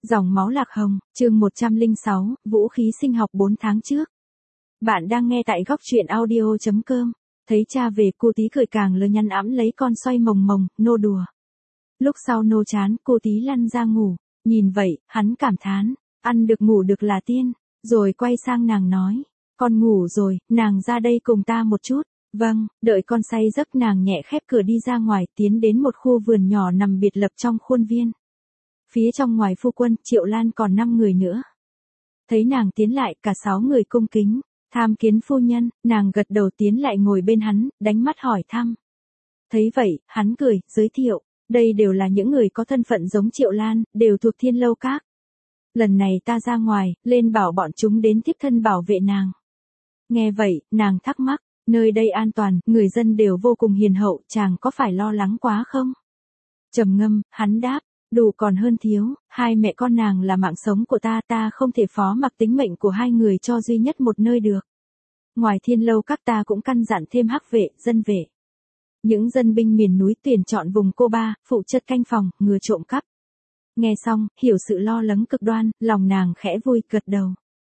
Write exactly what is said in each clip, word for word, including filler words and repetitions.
Dòng máu lạc hồng, chương một trăm lẻ sáu, vũ khí sinh học bốn tháng trước. Bạn đang nghe tại góc truyện audio chấm com. Thấy cha về, cô tí cười càng lơ nhăn ẵm lấy con xoay mồng mồng, nô đùa. Lúc sau nô chán, cô tí lăn ra ngủ. Nhìn vậy, hắn cảm thán, ăn được ngủ được là tiên. Rồi quay sang nàng nói, con ngủ rồi, nàng ra đây cùng ta một chút. Vâng, đợi con say giấc nàng nhẹ khép cửa đi ra ngoài, tiến đến một khu vườn nhỏ nằm biệt lập trong khuôn viên. Phía trong ngoài phu quân, Triệu Lan còn năm người nữa. Thấy nàng tiến lại, cả sáu người cung kính, tham kiến phu nhân, nàng gật đầu tiến lại ngồi bên hắn, đánh mắt hỏi thăm. Thấy vậy, hắn cười, giới thiệu, đây đều là những người có thân phận giống Triệu Lan, đều thuộc Thiên Lâu Các. Lần này ta ra ngoài, lên bảo bọn chúng đến tiếp thân bảo vệ nàng. Nghe vậy, nàng thắc mắc, nơi đây an toàn, người dân đều vô cùng hiền hậu, chàng có phải lo lắng quá không? Trầm ngâm, hắn đáp, đủ còn hơn thiếu, hai mẹ con nàng là mạng sống của ta, ta không thể phó mặc tính mệnh của hai người cho duy nhất một nơi được. Ngoài Thiên Lâu Các ta cũng căn dặn thêm hắc vệ, dân vệ. Những dân binh miền núi tuyển chọn vùng Cô Ba, phụ trách canh phòng, ngừa trộm cắp. Nghe xong, hiểu sự lo lắng cực đoan, lòng nàng khẽ vui, gật đầu.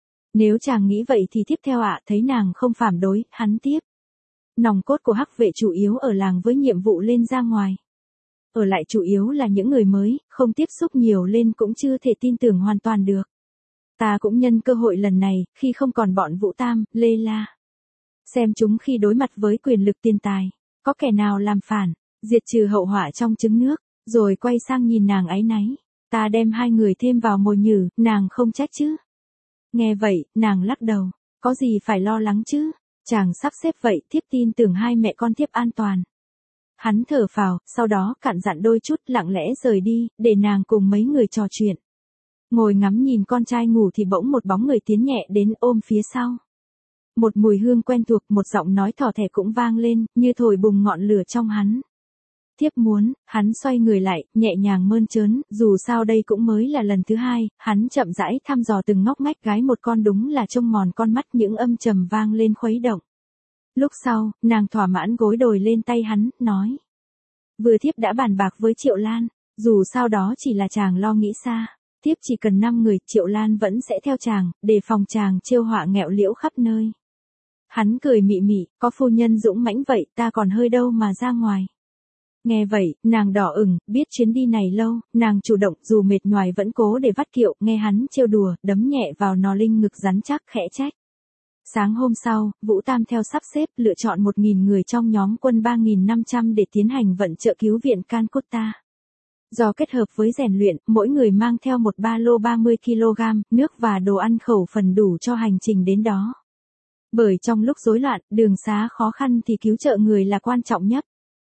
Nếu chàng nghĩ vậy thì tiếp theo ạ, thấy nàng không phản đối, hắn tiếp. Nòng cốt của hắc vệ chủ yếu ở làng với nhiệm vụ lên ra ngoài. Ở lại chủ yếu là những người mới, không tiếp xúc nhiều lên cũng chưa thể tin tưởng hoàn toàn được. Ta cũng nhân cơ hội lần này, khi không còn bọn Vũ Tam, Lê La. Xem chúng khi đối mặt với quyền lực tiền tài, có kẻ nào làm phản, diệt trừ hậu họa trong trứng nước, rồi quay sang nhìn nàng áy náy. Ta đem hai người thêm vào mồi nhử, nàng không trách chứ. Nghe vậy, nàng lắc đầu, có gì phải lo lắng chứ, chàng sắp xếp vậy, thiếp tin tưởng hai mẹ con thiếp an toàn. Hắn thở phào, sau đó cặn dặn đôi chút, lặng lẽ rời đi, để nàng cùng mấy người trò chuyện. Ngồi ngắm nhìn con trai ngủ thì bỗng một bóng người tiến nhẹ đến ôm phía sau. Một mùi hương quen thuộc, một giọng nói thỏ thẻ cũng vang lên, như thổi bùng ngọn lửa trong hắn. Thiếp muốn, hắn xoay người lại, nhẹ nhàng mơn trớn, dù sao đây cũng mới là lần thứ hai, hắn chậm rãi thăm dò từng ngóc ngách gái một con, đúng là trông mòn con mắt, những âm trầm vang lên khuấy động. Lúc sau, nàng thỏa mãn gối đồi lên tay hắn, nói. Vừa thiếp đã bàn bạc với Triệu Lan, dù sao đó chỉ là chàng lo nghĩ xa, thiếp chỉ cần năm người, Triệu Lan vẫn sẽ theo chàng, để phòng chàng trêu họa nghẹo liễu khắp nơi. Hắn cười mị mị, có phu nhân dũng mãnh vậy, ta còn hơi đâu mà ra ngoài. Nghe vậy, nàng đỏ ửng, biết chuyến đi này lâu, nàng chủ động, dù mệt nhoài vẫn cố để vắt kiệu, nghe hắn trêu đùa, đấm nhẹ vào nò linh ngực rắn chắc, khẽ trách. Sáng hôm sau, Vũ Tam theo sắp xếp lựa chọn một nghìn người trong nhóm quân ba nghìn năm trăm để tiến hành vận trợ cứu viện Calcutta. Do kết hợp với rèn luyện, mỗi người mang theo một ba lô ba mươi ki lô gam, nước và đồ ăn khẩu phần đủ cho hành trình đến đó. Bởi trong lúc rối loạn, đường xá khó khăn thì cứu trợ người là quan trọng nhất.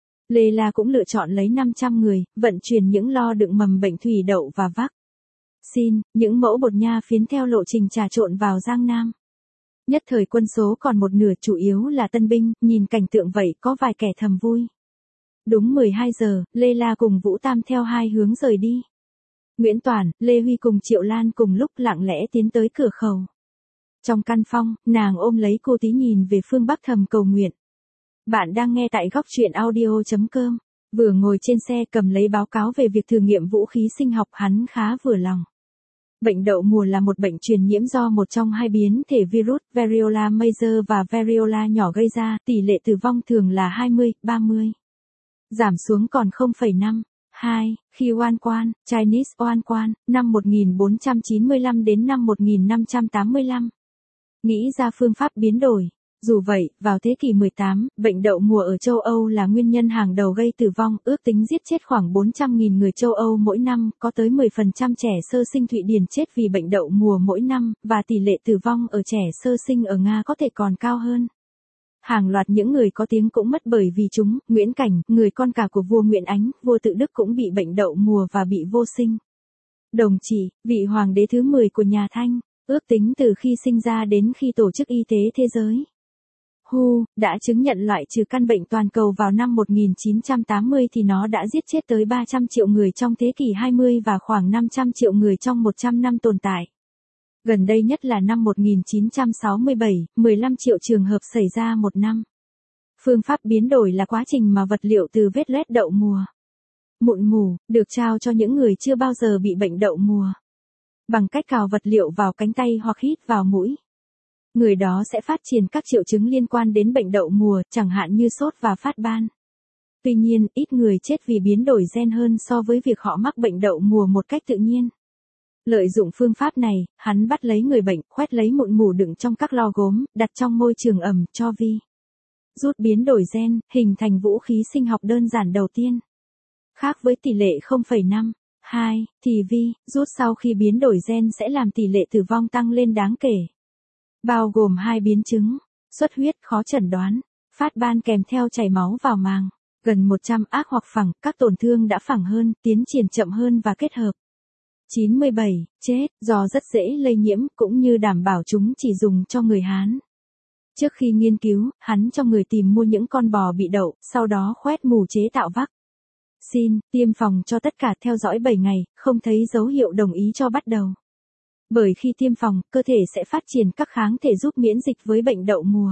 Lê La cũng lựa chọn lấy năm trăm người, vận chuyển những lo đựng mầm bệnh thủy đậu và vắc xin, những mẫu bột nha phiến theo lộ trình trà trộn vào Giang Nam. Nhất thời quân số còn một nửa, chủ yếu là tân binh, nhìn cảnh tượng vậy có vài kẻ thầm vui. Đúng mười hai giờ, Lê La cùng Vũ Tam theo hai hướng rời đi. Nguyễn Toàn, Lê Huy cùng Triệu Lan cùng lúc lặng lẽ tiến tới cửa khẩu. Trong căn phòng, nàng ôm lấy cô tí nhìn về phương Bắc thầm cầu nguyện. Bạn đang nghe tại góc truyện audio chấm com. Vừa ngồi trên xe cầm lấy báo cáo về việc thử nghiệm vũ khí sinh học, hắn khá vừa lòng. Bệnh đậu mùa là một bệnh truyền nhiễm do một trong hai biến thể virus variola major và variola nhỏ gây ra, tỷ lệ tử vong thường là hai mươi, ba mươi. Giảm xuống còn không phẩy năm. hai. Khi Oan Quan, Chinese Oan Quan, năm một nghìn bốn trăm chín mươi lăm đến năm một nghìn năm trăm tám mươi lăm. Nghĩ ra phương pháp biến đổi. Dù vậy, vào thế kỷ mười tám, bệnh đậu mùa ở châu Âu là nguyên nhân hàng đầu gây tử vong, ước tính giết chết khoảng bốn trăm nghìn người châu Âu mỗi năm, có tới mười phần trăm trẻ sơ sinh Thụy Điển chết vì bệnh đậu mùa mỗi năm, và tỷ lệ tử vong ở trẻ sơ sinh ở Nga có thể còn cao hơn. Hàng loạt những người có tiếng cũng mất bởi vì chúng, Nguyễn Cảnh, người con cả của vua Nguyễn Ánh, vua tự Đức cũng bị bệnh đậu mùa và bị vô sinh. Đồng Chỉ, vị hoàng đế thứ mười của nhà Thanh, ước tính từ khi sinh ra đến khi Tổ chức Y tế Thế giới W H O đã chứng nhận loại trừ căn bệnh toàn cầu vào năm một nghìn chín trăm tám mươi thì nó đã giết chết tới ba trăm triệu người trong thế kỷ hai mươi và khoảng năm trăm triệu người trong một trăm năm tồn tại. Gần đây nhất là năm một nghìn chín trăm sáu mươi bảy, mười lăm triệu trường hợp xảy ra một năm. Phương pháp biến đổi là quá trình mà vật liệu từ vết loét đậu mùa, mụn mủ, được trao cho những người chưa bao giờ bị bệnh đậu mùa. bằng cách cào vật liệu vào cánh tay hoặc hít vào mũi. Người đó sẽ phát triển các triệu chứng liên quan đến bệnh đậu mùa, chẳng hạn như sốt và phát ban. Tuy nhiên, ít người chết vì biến đổi gen hơn so với việc họ mắc bệnh đậu mùa một cách tự nhiên. Lợi dụng phương pháp này, hắn bắt lấy người bệnh, khoét lấy mụn mủ đựng trong các lò gốm, đặt trong môi trường ẩm cho vi rút biến đổi gen, hình thành vũ khí sinh học đơn giản đầu tiên. Khác với tỷ lệ không phẩy năm hai, thì vi rút sau khi biến đổi gen sẽ làm tỷ lệ tử vong tăng lên đáng kể. Bao gồm hai biến chứng, xuất huyết khó chẩn đoán, phát ban kèm theo chảy máu vào màng, gần một trăm ác hoặc phẳng, các tổn thương đã phẳng hơn, tiến triển chậm hơn và kết hợp. chín mươi bảy, chết, do rất dễ lây nhiễm cũng như đảm bảo chúng chỉ dùng cho người Hán. Trước khi nghiên cứu, hắn cho người tìm mua những con bò bị đậu, sau đó khoét mù chế tạo vắc xin, tiêm phòng cho tất cả theo dõi bảy ngày, không thấy dấu hiệu đồng ý cho bắt đầu. Bởi khi tiêm phòng, cơ thể sẽ phát triển các kháng thể giúp miễn dịch với bệnh đậu mùa.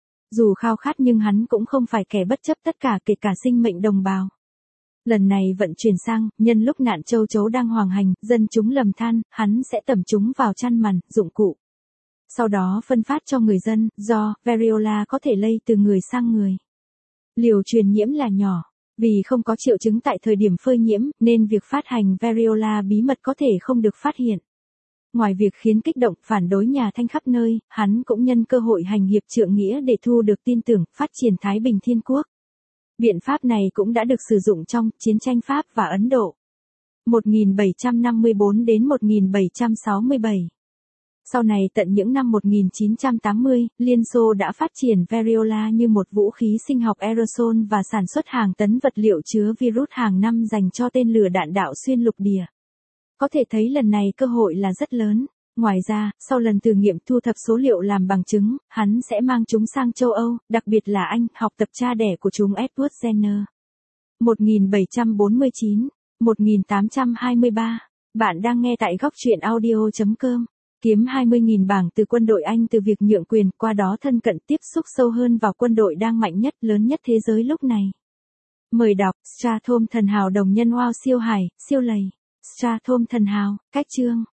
Dù khao khát nhưng hắn cũng không phải kẻ bất chấp tất cả kể cả sinh mệnh đồng bào. Lần này vận chuyển sang, nhân lúc nạn châu chấu đang hoành hành, dân chúng lầm than, hắn sẽ tẩm chúng vào chăn màn, dụng cụ. Sau đó phân phát cho người dân, do variola có thể lây từ người sang người. Liều truyền nhiễm là nhỏ. Vì không có triệu chứng tại thời điểm phơi nhiễm, nên việc phát hành variola bí mật có thể không được phát hiện. Ngoài việc khiến kích động, phản đối nhà Thanh khắp nơi, hắn cũng nhân cơ hội hành hiệp trượng nghĩa để thu được tin tưởng, phát triển Thái Bình Thiên Quốc. Biện pháp này cũng đã được sử dụng trong chiến tranh Pháp và Ấn Độ. một nghìn bảy trăm năm mươi tư đến một nghìn bảy trăm sáu mươi bảy. Sau này tận những năm một nghìn chín trăm tám mươi, Liên Xô đã phát triển variola như một vũ khí sinh học aerosol và sản xuất hàng tấn vật liệu chứa virus hàng năm dành cho tên lửa đạn đạo xuyên lục địa. Có thể thấy lần này cơ hội là rất lớn. Ngoài ra, sau lần thử nghiệm thu thập số liệu làm bằng chứng, hắn sẽ mang chúng sang châu Âu, đặc biệt là Anh, học tập cha đẻ của chúng Edward Jenner. một nghìn bảy trăm bốn mươi chín, một nghìn tám trăm hai mươi ba. Bạn đang nghe tại góc truyện audio chấm com. Kiếm hai mươi nghìn bảng từ quân đội Anh từ việc nhượng quyền, qua đó thân cận tiếp xúc sâu hơn vào quân đội đang mạnh nhất, lớn nhất thế giới lúc này. Mời đọc Strathom thần hào đồng nhân wow siêu hải, siêu lầy. Strathom thần hào, cách chương.